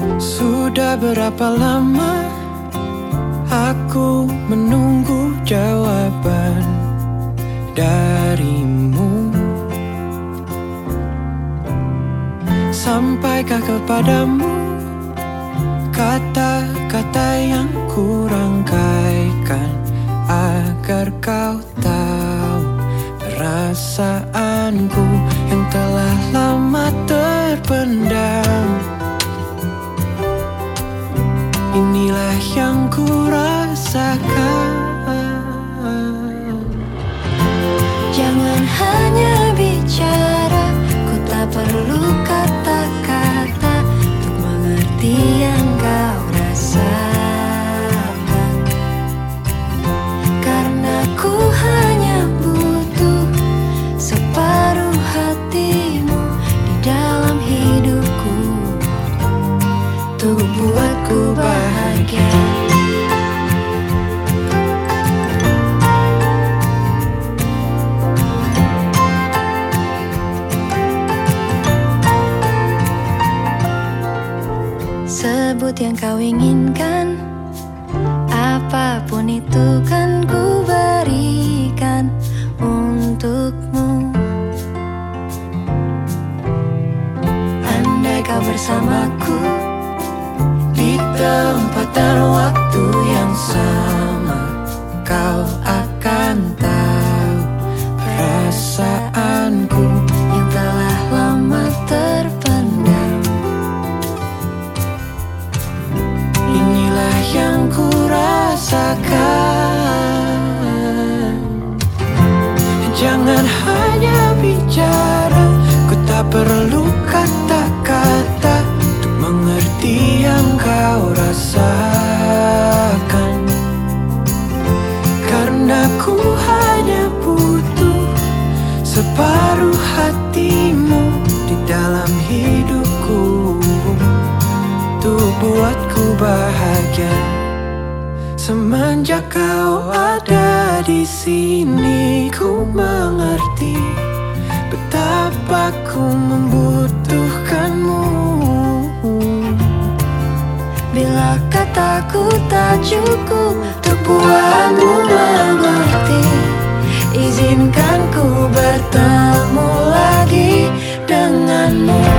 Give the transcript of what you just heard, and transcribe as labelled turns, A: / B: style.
A: Sudah berapa lama aku menunggu jawaban darimu. Sampaikah kepadamu kata-kata yang kurangkaikan, agar kau tahu perasaanku yang telah lama terpendam. Inilah yang ku rasakan.
B: Jangan hanya bicara, ku tak perlu kata-kata untuk mengerti yang kau rasakan. Karena ku hanya butuh separuh hatimu di dalam hidupku, untuk buatku bahagia. Sebut yang kau inginkan, apapun itu kan ku berikan untukmu. Andai kau bersamaku
A: Di tempat dan waktu yang sama, kau akan tahu perasaanku
B: yang telah lama terpendam.
A: Inilah yang ku rasakan. Jangan hanya bicara, ku tak perlu kata-kata untuk mengerti yang kau rasakan. Karena ku hanya butuh separuh hatimu di dalam hidupku, untuk buatku bahagia. Semenjak kau ada di sini, ku mengerti betapa ku membutuhkanmu.
B: Bila kataku tak cukup untuk buatmu mengerti, izinkan ku bertemu lagi denganmu.